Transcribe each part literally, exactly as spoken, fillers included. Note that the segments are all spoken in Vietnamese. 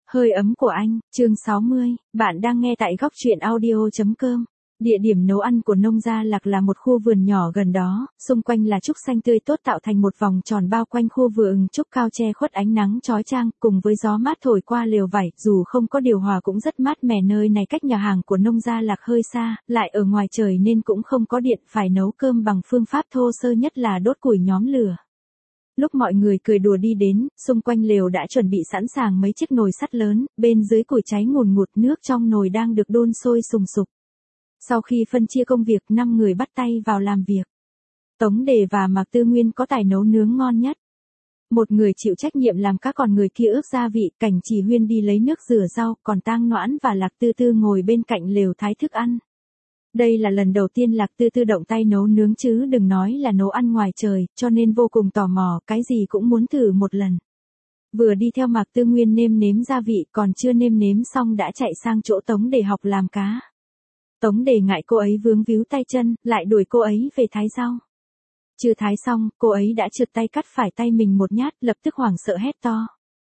Hơi ấm của anh, chương sáu mươi, bạn đang nghe tại góc truyện audio.com. Địa điểm nấu ăn của nông gia Lạc là một khu vườn nhỏ gần đó, xung quanh là trúc xanh tươi tốt tạo thành một vòng tròn bao quanh khu vườn trúc cao che khuất ánh nắng chói chang, cùng với gió mát thổi qua lều vải, dù không có điều hòa cũng rất mát mẻ. Nơi này cách nhà hàng của nông gia Lạc hơi xa, lại ở ngoài trời nên cũng không có điện, phải nấu cơm bằng phương pháp thô sơ nhất là đốt củi nhóm lửa. Lúc mọi người cười đùa đi đến, xung quanh lều đã chuẩn bị sẵn sàng mấy chiếc nồi sắt lớn, bên dưới củi cháy ngùn ngụt, nước trong nồi đang được đun sôi sùng sục. Sau khi phân chia công việc, năm người bắt tay vào làm việc. Tống Đề và Mạc Tư Nguyên có tài nấu nướng ngon nhất. Một người chịu trách nhiệm làm các, còn người kia ướp gia vị, Cảnh Chỉ Huyên đi lấy nước rửa rau, còn Tang Noãn và Lạc Tư Tư ngồi bên cạnh lều thái thức ăn. Đây là lần đầu tiên Lạc Tư Tư động tay nấu nướng chứ đừng nói là nấu ăn ngoài trời, cho nên vô cùng tò mò, cái gì cũng muốn thử một lần. Vừa đi theo Mạc Tư Nguyên nêm nếm gia vị, còn chưa nêm nếm xong đã chạy sang chỗ Tống Đề học làm cá. Tống Đề ngại cô ấy vướng víu tay chân, lại đuổi cô ấy về thái rau. Chưa thái xong, cô ấy đã trượt tay cắt phải tay mình một nhát, lập tức hoảng sợ hét to.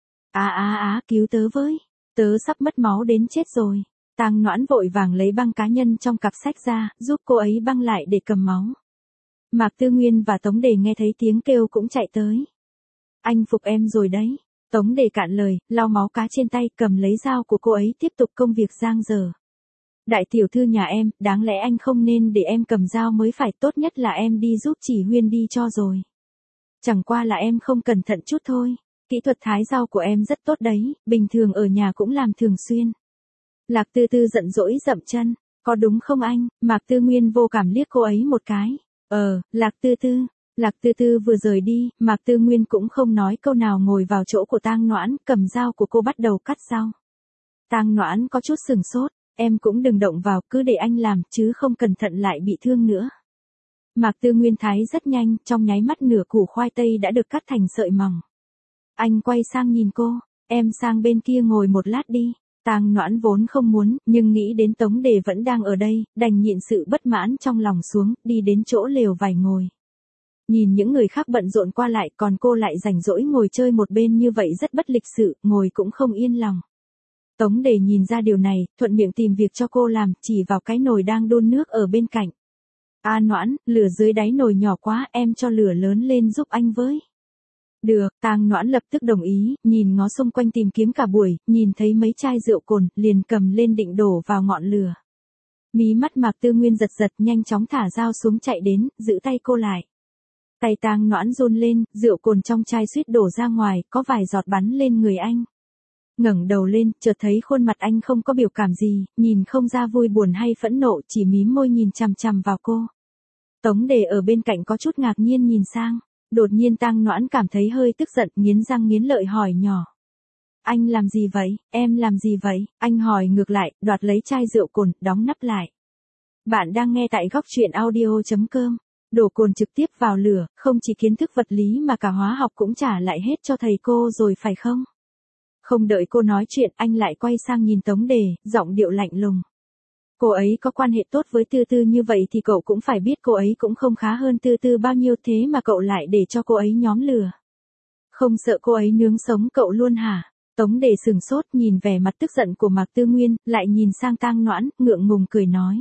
Á á á, cứu tớ với, tớ sắp mất máu đến chết rồi. Tang Noãn vội vàng lấy băng cá nhân trong cặp sách ra, giúp cô ấy băng lại để cầm máu. Mạc Tư Nguyên và Tống Đề nghe thấy tiếng kêu cũng chạy tới. Anh phục em rồi đấy. Tống Đề cạn lời, lau máu cá trên tay, cầm lấy dao của cô ấy tiếp tục công việc giang dở. Đại tiểu thư nhà em, đáng lẽ anh không nên để em cầm dao mới phải, tốt nhất là em đi giúp Chỉ Huyên đi cho rồi. Chẳng qua là em không cẩn thận chút thôi. Kỹ thuật thái rau của em rất tốt đấy, bình thường ở nhà cũng làm thường xuyên. Lạc Tư Tư giận dỗi dậm chân, có đúng không anh? Mạc Tư Nguyên vô cảm liếc cô ấy một cái. Ờ, Lạc Tư Tư. Lạc Tư Tư vừa rời đi, Mạc Tư Nguyên cũng không nói câu nào, ngồi vào chỗ của Tang Noãn, cầm dao của cô bắt đầu cắt rau. Tang Noãn có chút sừng sốt, em cũng đừng động vào, cứ để anh làm, chứ không cẩn thận lại bị thương nữa. Mạc Tư Nguyên thái rất nhanh, trong nháy mắt nửa củ khoai tây đã được cắt thành sợi mỏng. Anh quay sang nhìn cô, em sang bên kia ngồi một lát đi. Tang Noãn vốn không muốn, nhưng nghĩ đến Tống Đề vẫn đang ở đây, đành nhịn sự bất mãn trong lòng xuống, đi đến chỗ lều vải ngồi. Nhìn những người khác bận rộn qua lại, còn cô lại rảnh rỗi ngồi chơi một bên như vậy rất bất lịch sự, ngồi cũng không yên lòng. Tống Đề nhìn ra điều này, thuận miệng tìm việc cho cô làm, chỉ vào cái nồi đang đun nước ở bên cạnh. A Noãn, lửa dưới đáy nồi nhỏ quá, em cho lửa lớn lên giúp anh với. Được, Tang Noãn lập tức đồng ý, nhìn ngó xung quanh tìm kiếm cả buổi, nhìn thấy mấy chai rượu cồn, liền cầm lên định đổ vào ngọn lửa. Mí mắt Mạc Tư Nguyên giật giật, nhanh chóng thả dao xuống chạy đến, giữ tay cô lại. Tay Tang Noãn run lên, rượu cồn trong chai suýt đổ ra ngoài, có vài giọt bắn lên người anh. Ngẩng đầu lên, chợt thấy khuôn mặt anh không có biểu cảm gì, nhìn không ra vui buồn hay phẫn nộ, chỉ mím môi nhìn chằm chằm vào cô. Tống Đề ở bên cạnh có chút ngạc nhiên nhìn sang. Đột nhiên Tang Noãn cảm thấy hơi tức giận, nghiến răng nghiến lợi hỏi nhỏ. Anh làm gì vậy, em làm gì vậy? Anh hỏi ngược lại, đoạt lấy chai rượu cồn, đóng nắp lại. Bạn đang nghe tại góc truyện audio.com. Đổ cồn trực tiếp vào lửa, không chỉ kiến thức vật lý mà cả hóa học cũng trả lại hết cho thầy cô rồi phải không? Không đợi cô nói chuyện, anh lại quay sang nhìn Tống Đề, giọng điệu lạnh lùng. Cô ấy có quan hệ tốt với Tư Tư như vậy thì cậu cũng phải biết cô ấy cũng không khá hơn Tư Tư bao nhiêu, thế mà cậu lại để cho cô ấy nhóm lửa. Không sợ cô ấy nướng sống cậu luôn hả? Tống Đề sừng sốt, nhìn vẻ mặt tức giận của Mạc Tư Nguyên, lại nhìn sang Tang Noãn, ngượng ngùng cười nói.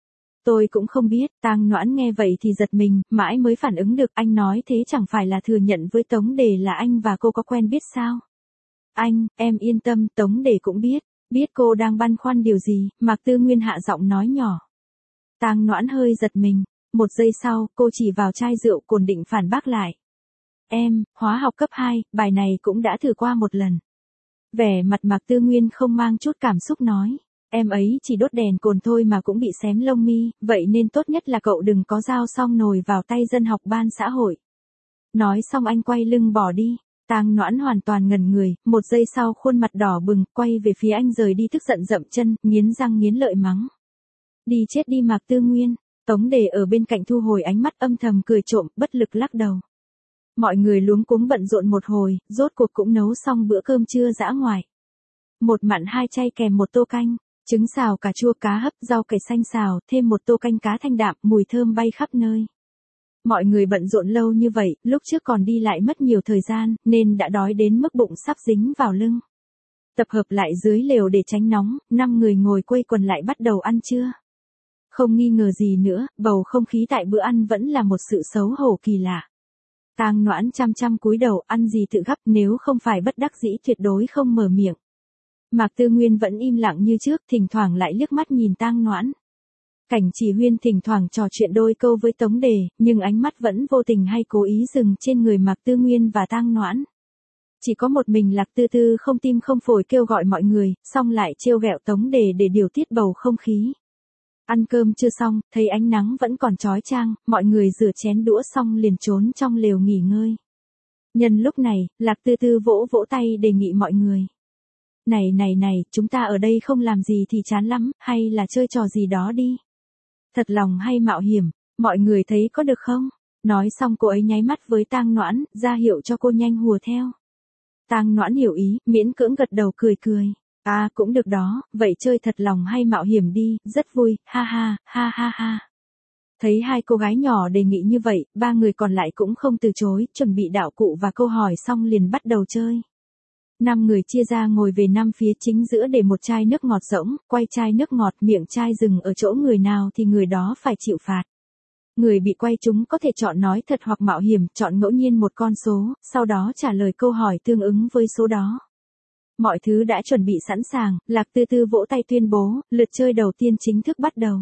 Tôi cũng không biết. Tang Noãn nghe vậy thì giật mình, mãi mới phản ứng được, anh nói thế chẳng phải là thừa nhận với Tống Đề là anh và cô có quen biết sao? Anh, em yên tâm, Tống Đề cũng biết. Biết cô đang băn khoăn điều gì, Mạc Tư Nguyên hạ giọng nói nhỏ. Tang Noãn hơi giật mình, một giây sau, cô chỉ vào chai rượu cồn định phản bác lại. Em, hóa học cấp hai, bài này cũng đã thử qua một lần. Vẻ mặt Mạc Tư Nguyên không mang chút cảm xúc nói. Em ấy chỉ đốt đèn cồn thôi mà cũng bị xém lông mi, vậy nên tốt nhất là cậu đừng có dao xong nồi vào tay dân học ban xã hội. Nói xong anh quay lưng bỏ đi. Tang Noãn hoàn toàn ngẩn người, một giây sau khuôn mặt đỏ bừng, quay về phía anh rời đi tức giận dậm chân, nghiến răng nghiến lợi mắng. Đi chết đi Mạc Tư Nguyên. Tống Đề ở bên cạnh thu hồi ánh mắt, âm thầm cười trộm, bất lực lắc đầu. Mọi người luống cuống bận rộn một hồi, rốt cuộc cũng nấu xong bữa cơm trưa dã ngoại. Một mặn hai chay kèm một tô canh, trứng xào cà chua cá hấp, rau cải xanh xào, thêm một tô canh cá thanh đạm, mùi thơm bay khắp nơi. Mọi người bận rộn lâu như vậy, lúc trước còn đi lại mất nhiều thời gian, nên đã đói đến mức bụng sắp dính vào lưng. Tập hợp lại dưới lều để tránh nóng, năm người ngồi quây quần lại bắt đầu ăn trưa. Không nghi ngờ gì nữa, bầu không khí tại bữa ăn vẫn là một sự xấu hổ kỳ lạ. Tang Noãn chăm chăm cúi đầu, ăn gì tự gắp, nếu không phải bất đắc dĩ tuyệt đối không mở miệng. Mạc Tư Nguyên vẫn im lặng như trước, thỉnh thoảng lại liếc mắt nhìn Tang Noãn. Cảnh Chỉ Huyên thỉnh thoảng trò chuyện đôi câu với Tống Đề, nhưng ánh mắt vẫn vô tình hay cố ý dừng trên người Mạc Tư Nguyên và Tang Noãn. Chỉ có một mình Lạc Tư Tư không tim không phổi kêu gọi mọi người, xong lại trêu ghẹo Tống Đề để điều tiết bầu không khí. Ăn cơm chưa xong, thấy ánh nắng vẫn còn chói chang, mọi người rửa chén đũa xong liền trốn trong lều nghỉ ngơi. Nhân lúc này, Lạc Tư Tư vỗ vỗ tay đề nghị mọi người. Này này này, chúng ta ở đây không làm gì thì chán lắm, hay là chơi trò gì đó đi. Thật lòng hay mạo hiểm, mọi người thấy có được không? Nói xong cô ấy nháy mắt với Tang Noãn, ra hiệu cho cô nhanh hùa theo. Tang Noãn hiểu ý, miễn cưỡng gật đầu cười cười. À cũng được đó, vậy chơi thật lòng hay mạo hiểm đi, rất vui, ha ha, ha ha ha. Thấy hai cô gái nhỏ đề nghị như vậy, ba người còn lại cũng không từ chối, chuẩn bị đạo cụ và câu hỏi xong liền bắt đầu chơi. Năm người chia ra ngồi về năm phía chính giữa để một chai nước ngọt rỗng, quay chai nước ngọt, miệng chai dừng ở chỗ người nào thì người đó phải chịu phạt. Người bị quay chúng có thể chọn nói thật hoặc mạo hiểm, chọn ngẫu nhiên một con số, sau đó trả lời câu hỏi tương ứng với số đó. Mọi thứ đã chuẩn bị sẵn sàng, Lạc Tư Tư vỗ tay tuyên bố, lượt chơi đầu tiên chính thức bắt đầu.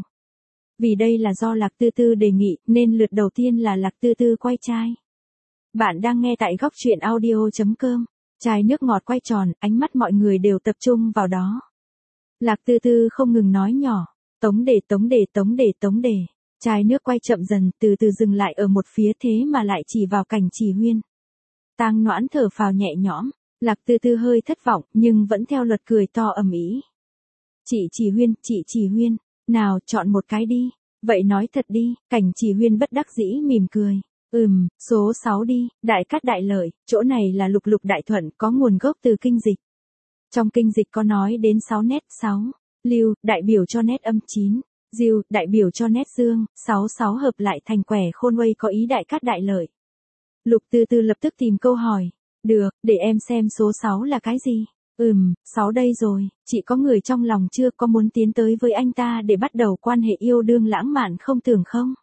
Vì đây là do Lạc Tư Tư đề nghị, nên lượt đầu tiên là Lạc Tư Tư quay chai. Bạn đang nghe tại góc truyện audio chấm com. Chai nước ngọt quay tròn, ánh mắt mọi người đều tập trung vào đó. Lạc Tư Tư không ngừng nói nhỏ, Tống Đề Tống Đề Tống Đề Tống Đề. Chai nước quay chậm dần, từ từ dừng lại ở một phía thế mà lại chỉ vào Cảnh Chỉ Huyên. Tang Noãn thở phào nhẹ nhõm, Lạc Tư Tư hơi thất vọng, nhưng vẫn theo luật cười to ầm ĩ. Chị Chỉ Huyên, chị Chỉ Huyên, nào chọn một cái đi, vậy nói thật đi, Cảnh Chỉ Huyên bất đắc dĩ mỉm cười. Ừm, số sáu đi, đại cát đại lợi, chỗ này là lục lục đại thuận, có nguồn gốc từ kinh dịch. Trong kinh dịch có nói đến sáu nét, sáu, lưu, đại biểu cho nét âm chín, diêu, đại biểu cho nét dương, sáu sáu hợp lại thành quẻ khôn uây có ý đại cát đại lợi. Lục Tư Tư lập tức tìm câu hỏi, được, để em xem số sáu là cái gì. Ừm, sáu đây rồi, chị có người trong lòng chưa, có muốn tiến tới với anh ta để bắt đầu quan hệ yêu đương lãng mạn không tưởng không?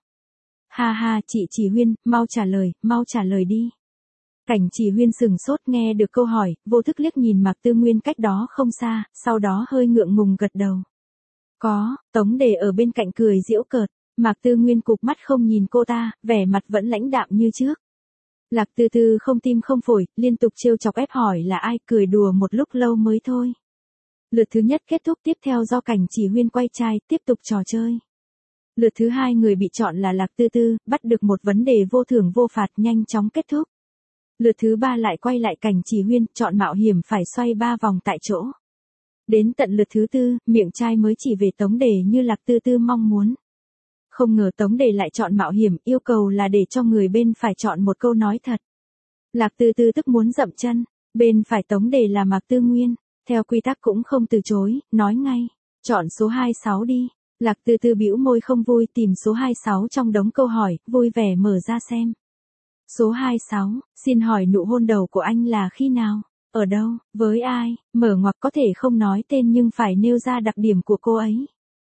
Ha ha, chị Chỉ Huyên, mau trả lời, mau trả lời đi. Cảnh Chỉ Huyên sừng sốt nghe được câu hỏi, vô thức liếc nhìn Mạc Tư Nguyên cách đó không xa, sau đó hơi ngượng ngùng gật đầu. Có, Tống Đề ở bên cạnh cười giễu cợt, Mạc Tư Nguyên cụp mắt không nhìn cô ta, vẻ mặt vẫn lãnh đạm như trước. Lạc Tư Tư không tim không phổi, liên tục trêu chọc ép hỏi là ai, cười đùa một lúc lâu mới thôi. Lượt thứ nhất kết thúc, tiếp theo do Cảnh Chỉ Huyên quay chai, tiếp tục trò chơi. Lượt thứ hai người bị chọn là Lạc Tư Tư, bắt được một vấn đề vô thưởng vô phạt nhanh chóng kết thúc. Lượt thứ ba lại quay lại Cảnh Chỉ Huyên, chọn mạo hiểm phải xoay ba vòng tại chỗ. Đến tận lượt thứ tư, miệng chai mới chỉ về Tống Đề như Lạc Tư Tư mong muốn. Không ngờ Tống Đề lại chọn mạo hiểm, yêu cầu là để cho người bên phải chọn một câu nói thật. Lạc Tư Tư tức muốn dậm chân, bên phải Tống Đề là Mạc Tư Nguyên, theo quy tắc cũng không từ chối, nói ngay, chọn số hai mươi sáu đi. Lạc Tư Tư bĩu môi không vui, tìm số hai mươi sáu trong đống câu hỏi, vui vẻ mở ra xem. Số hai mươi sáu, xin hỏi nụ hôn đầu của anh là khi nào, ở đâu, với ai, mở ngoặc có thể không nói tên nhưng phải nêu ra đặc điểm của cô ấy.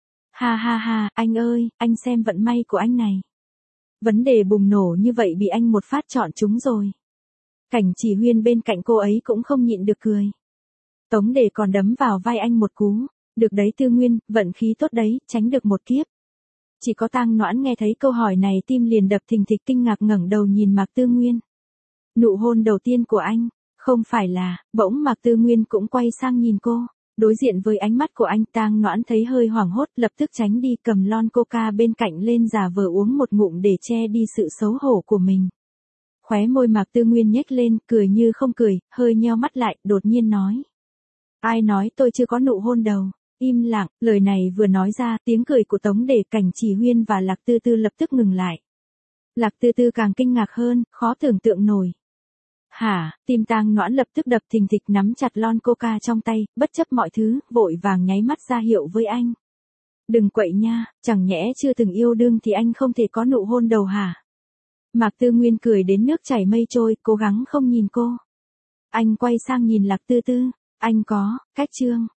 Ha ha ha, anh ơi, anh xem vận may của anh này. Vấn đề bùng nổ như vậy bị anh một phát chọn chúng rồi. Cảnh Chỉ Huyên bên cạnh cô ấy cũng không nhịn được cười. Tống Đề còn đấm vào vai anh một cú. Được đấy Tư Nguyên, vận khí tốt đấy, tránh được một kiếp. Chỉ có Tang Noãn nghe thấy câu hỏi này tim liền đập thình thịch kinh ngạc ngẩng đầu nhìn Mạc Tư Nguyên. Nụ hôn đầu tiên của anh, không phải là, bỗng Mạc Tư Nguyên cũng quay sang nhìn cô. Đối diện với ánh mắt của anh, Tang Noãn thấy hơi hoảng hốt, lập tức tránh đi, cầm lon coca bên cạnh lên giả vờ uống một ngụm để che đi sự xấu hổ của mình. Khóe môi Mạc Tư Nguyên nhếch lên, cười như không cười, hơi nheo mắt lại, đột nhiên nói. Ai nói tôi chưa có nụ hôn đầu? Im lặng, lời này vừa nói ra, tiếng cười của Tống Đề, Cảnh Chỉ Huyên và Lạc Tư Tư lập tức ngừng lại. Lạc Tư Tư càng kinh ngạc hơn, khó tưởng tượng nổi. Hả, tim Tang Noãn lập tức đập thình thịch, nắm chặt lon coca trong tay, bất chấp mọi thứ, vội vàng nháy mắt ra hiệu với anh. Đừng quậy nha, chẳng nhẽ chưa từng yêu đương thì anh không thể có nụ hôn đầu hả? Mạc Tư Nguyên cười đến nước chảy mây trôi, cố gắng không nhìn cô. Anh quay sang nhìn Lạc Tư Tư. Anh có, cách chương.